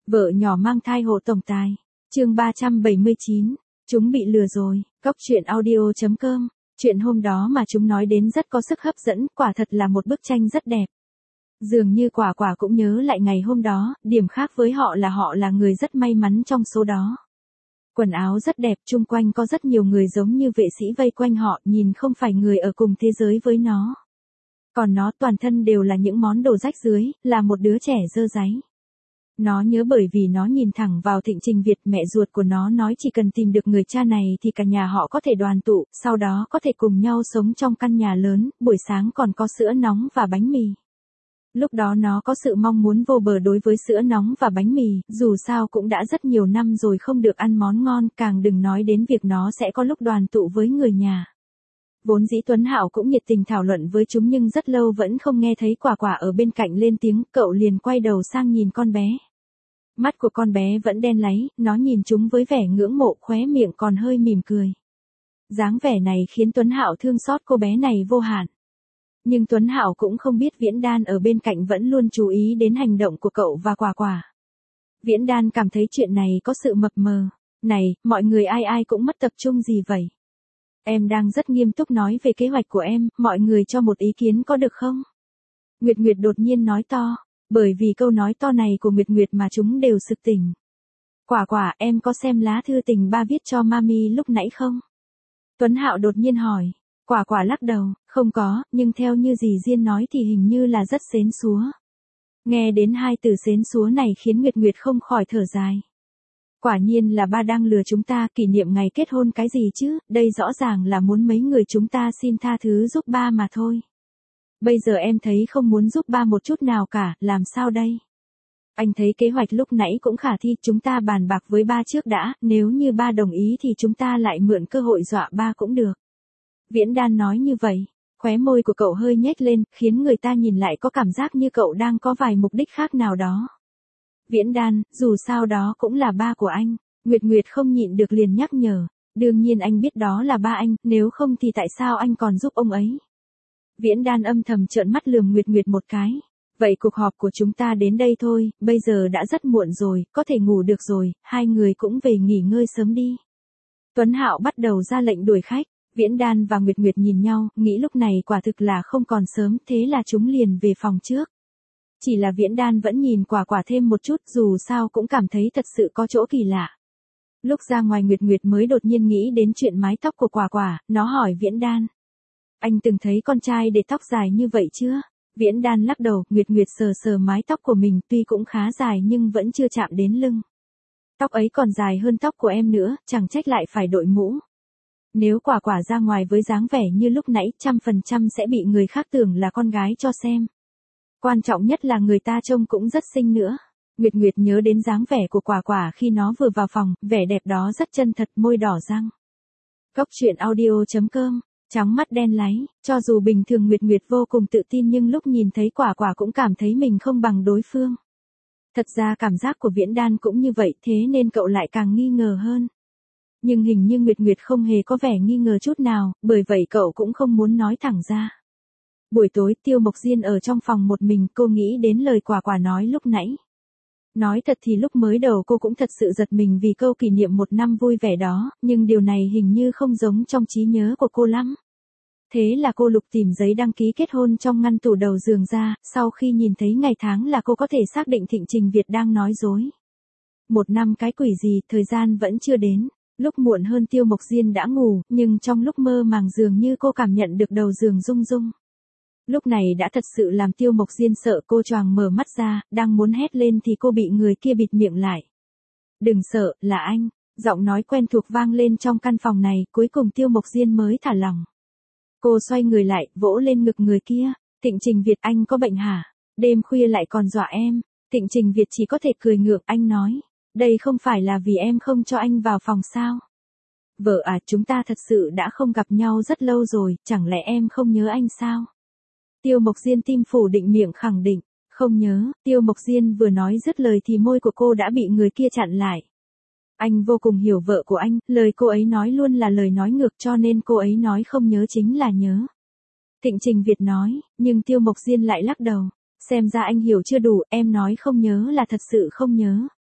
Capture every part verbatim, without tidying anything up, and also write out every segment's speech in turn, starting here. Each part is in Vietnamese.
Vợ nhỏ mang thai hộ tổng tài. Chương ba trăm bảy mươi chín. Chúng bị lừa rồi. Cóc truyện audio chấm com. Chuyện hôm đó mà chúng nói đến rất có sức hấp dẫn, quả thật là một bức tranh rất đẹp. Dường như Quả Quả cũng nhớ lại ngày hôm đó, điểm khác với họ là họ là người rất may mắn trong số đó. Quần áo rất đẹp, chung quanh có rất nhiều người giống như vệ sĩ vây quanh họ, nhìn không phải người ở cùng thế giới với nó. Còn nó toàn thân đều là những món đồ rách rưới, là một đứa trẻ dơ dáy. Nó nhớ bởi vì nó nhìn thẳng vào Thịnh Trình Việt, mẹ ruột của nó nói chỉ cần tìm được người cha này thì cả nhà họ có thể đoàn tụ, sau đó có thể cùng nhau sống trong căn nhà lớn, buổi sáng còn có sữa nóng và bánh mì. Lúc đó nó có sự mong muốn vô bờ đối với sữa nóng và bánh mì, dù sao cũng đã rất nhiều năm rồi không được ăn món ngon, càng đừng nói đến việc nó sẽ có lúc đoàn tụ với người nhà. Vốn dĩ Tuấn Hạo cũng nhiệt tình thảo luận với chúng nhưng rất lâu vẫn không nghe thấy Quả Quả ở bên cạnh lên tiếng, cậu liền quay đầu sang nhìn con bé. Mắt của con bé vẫn đen láy, nó nhìn chúng với vẻ ngưỡng mộ, khóe miệng còn hơi mỉm cười. Dáng vẻ này khiến Tuấn Hạo thương xót cô bé này vô hạn. Nhưng Tuấn Hạo cũng không biết Viễn Đan ở bên cạnh vẫn luôn chú ý đến hành động của cậu và Quả Quả. Viễn Đan cảm thấy chuyện này có sự mập mờ. Này, mọi người ai ai cũng mất tập trung gì vậy? Em đang rất nghiêm túc nói về kế hoạch của em, mọi người cho một ý kiến có được không? Nguyệt Nguyệt đột nhiên nói to, bởi vì câu nói to này của Nguyệt Nguyệt mà chúng đều sực tỉnh. Quả Quả, em có xem lá thư tình ba viết cho Mami lúc nãy không? Tuấn Hạo đột nhiên hỏi. Quả Quả lắc đầu, không có, nhưng theo như dì Diên nói thì hình như là rất xến xúa. Nghe đến hai từ xến xúa này khiến Nguyệt Nguyệt không khỏi thở dài. Quả nhiên là ba đang lừa chúng ta, kỷ niệm ngày kết hôn cái gì chứ, đây rõ ràng là muốn mấy người chúng ta xin tha thứ giúp ba mà thôi. Bây giờ em thấy không muốn giúp ba một chút nào cả, làm sao đây? Anh thấy kế hoạch lúc nãy cũng khả thi, chúng ta bàn bạc với ba trước đã, nếu như ba đồng ý thì chúng ta lại mượn cơ hội dọa ba cũng được. Viễn Đan nói như vậy, khóe môi của cậu hơi nhếch lên, khiến người ta nhìn lại có cảm giác như cậu đang có vài mục đích khác nào đó. Viễn Đan, dù sao đó cũng là ba của anh. Nguyệt Nguyệt không nhịn được liền nhắc nhở. Đương nhiên anh biết đó là ba anh, nếu không thì tại sao anh còn giúp ông ấy? Viễn Đan âm thầm trợn mắt lườm Nguyệt Nguyệt một cái. Vậy cuộc họp của chúng ta đến đây thôi, bây giờ đã rất muộn rồi, có thể ngủ được rồi, hai người cũng về nghỉ ngơi sớm đi. Tuấn Hạo bắt đầu ra lệnh đuổi khách. Viễn Đan và Nguyệt Nguyệt nhìn nhau, nghĩ lúc này quả thực là không còn sớm, thế là chúng liền về phòng trước. Chỉ là Viễn Đan vẫn nhìn Quả Quả thêm một chút, dù sao cũng cảm thấy thật sự có chỗ kỳ lạ. Lúc ra ngoài Nguyệt Nguyệt mới đột nhiên nghĩ đến chuyện mái tóc của Quả Quả, nó hỏi Viễn Đan. Anh từng thấy con trai để tóc dài như vậy chưa? Viễn Đan lắc đầu, Nguyệt Nguyệt sờ sờ mái tóc của mình, tuy cũng khá dài nhưng vẫn chưa chạm đến lưng. Tóc ấy còn dài hơn tóc của em nữa, chẳng trách lại phải đội mũ. Nếu Quả Quả ra ngoài với dáng vẻ như lúc nãy, trăm phần trăm sẽ bị người khác tưởng là con gái cho xem. Quan trọng nhất là người ta trông cũng rất xinh nữa. Nguyệt Nguyệt nhớ đến dáng vẻ của Quả Quả khi nó vừa vào phòng, vẻ đẹp đó rất chân thật, môi đỏ răng. Cóc truyện audio chấm com. Trắng mắt đen láy, cho dù bình thường Nguyệt Nguyệt vô cùng tự tin nhưng lúc nhìn thấy Quả Quả cũng cảm thấy mình không bằng đối phương. Thật ra cảm giác của Viễn Đan cũng như vậy, thế nên cậu lại càng nghi ngờ hơn. Nhưng hình như Nguyệt Nguyệt không hề có vẻ nghi ngờ chút nào, bởi vậy cậu cũng không muốn nói thẳng ra. Buổi tối Tiêu Mộc Diên ở trong phòng một mình, cô nghĩ đến lời Quả Quả nói lúc nãy. Nói thật thì lúc mới đầu cô cũng thật sự giật mình vì câu kỷ niệm một năm vui vẻ đó, nhưng điều này hình như không giống trong trí nhớ của cô lắm. Thế là cô lục tìm giấy đăng ký kết hôn trong ngăn tủ đầu giường ra, sau khi nhìn thấy ngày tháng là cô có thể xác định Thịnh Trình Việt đang nói dối. Một năm cái quỷ gì, thời gian vẫn chưa đến. Lúc muộn hơn Tiêu Mộc Diên đã ngủ, nhưng trong lúc mơ màng dường như cô cảm nhận được đầu giường rung rung. Lúc này đã thật sự làm Tiêu Mộc Diên sợ, cô choàng mở mắt ra, đang muốn hét lên thì cô bị người kia bịt miệng lại. Đừng sợ, là anh. Giọng nói quen thuộc vang lên trong căn phòng này, cuối cùng Tiêu Mộc Diên mới thả lỏng. Cô xoay người lại, vỗ lên ngực người kia. Thịnh Trình Việt, anh có bệnh hả? Đêm khuya lại còn dọa em. Thịnh Trình Việt chỉ có thể cười ngược, anh nói. Đây không phải là vì em không cho anh vào phòng sao? Vợ à, chúng ta thật sự đã không gặp nhau rất lâu rồi, chẳng lẽ em không nhớ anh sao? Tiêu Mộc Diên tim phủ định miệng khẳng định, không nhớ. Tiêu Mộc Diên vừa nói dứt lời thì môi của cô đã bị người kia chặn lại. Anh vô cùng hiểu vợ của anh, lời cô ấy nói luôn là lời nói ngược cho nên cô ấy nói không nhớ chính là nhớ. Thịnh Trình Việt nói, nhưng Tiêu Mộc Diên lại lắc đầu. Xem ra anh hiểu chưa đủ, em nói không nhớ là thật sự không nhớ.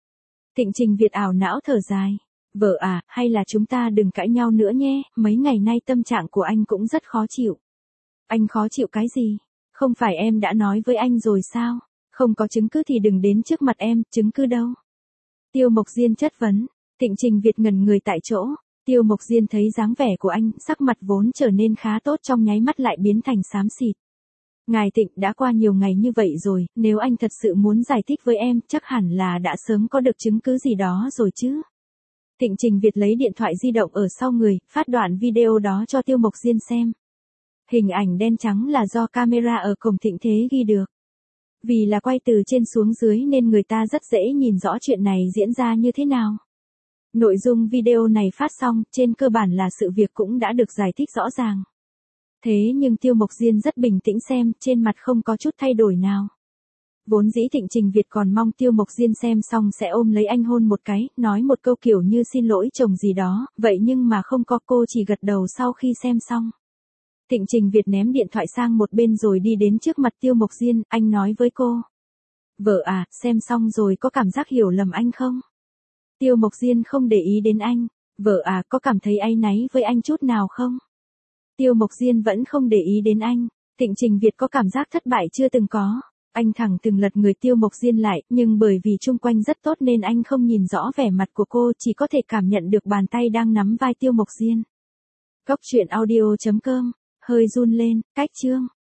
Thịnh Trình Việt ảo não thở dài. Vợ à, hay là chúng ta đừng cãi nhau nữa nhé, mấy ngày nay tâm trạng của anh cũng rất khó chịu. Anh khó chịu cái gì? Không phải em đã nói với anh rồi sao? Không có chứng cứ thì đừng đến trước mặt em, chứng cứ đâu? Tiêu Mộc Diên chất vấn. Thịnh Trình Việt ngẩn người tại chỗ. Tiêu Mộc Diên thấy dáng vẻ của anh, sắc mặt vốn trở nên khá tốt trong nháy mắt lại biến thành xám xịt. Ngài Thịnh, đã qua nhiều ngày như vậy rồi, nếu anh thật sự muốn giải thích với em, chắc hẳn là đã sớm có được chứng cứ gì đó rồi chứ. Thịnh Trình Việt lấy điện thoại di động ở sau người, phát đoạn video đó cho Tiêu Mộc Diên xem. Hình ảnh đen trắng là do camera ở cổng Thịnh Thế ghi được. Vì là quay từ trên xuống dưới nên người ta rất dễ nhìn rõ chuyện này diễn ra như thế nào. Nội dung video này phát xong, trên cơ bản là sự việc cũng đã được giải thích rõ ràng. Thế nhưng Tiêu Mộc Diên rất bình tĩnh xem, trên mặt không có chút thay đổi nào. Vốn dĩ Thịnh Trình Việt còn mong Tiêu Mộc Diên xem xong sẽ ôm lấy anh hôn một cái, nói một câu kiểu như xin lỗi chồng gì đó, vậy nhưng mà không có, cô chỉ gật đầu sau khi xem xong. Thịnh Trình Việt ném điện thoại sang một bên rồi đi đến trước mặt Tiêu Mộc Diên, anh nói với cô. Vợ à, xem xong rồi có cảm giác hiểu lầm anh không? Tiêu Mộc Diên không để ý đến anh. Vợ à, có cảm thấy áy náy với anh chút nào không? Tiêu Mộc Diên vẫn không để ý đến anh. Thịnh Trình Việt có cảm giác thất bại chưa từng có. Anh thẳng từng lật người Tiêu Mộc Diên lại, nhưng bởi vì chung quanh rất tốt nên anh không nhìn rõ vẻ mặt của cô, chỉ có thể cảm nhận được bàn tay đang nắm vai Tiêu Mộc Diên. Cốc truyện audio chấm com, hơi run lên, cách chương.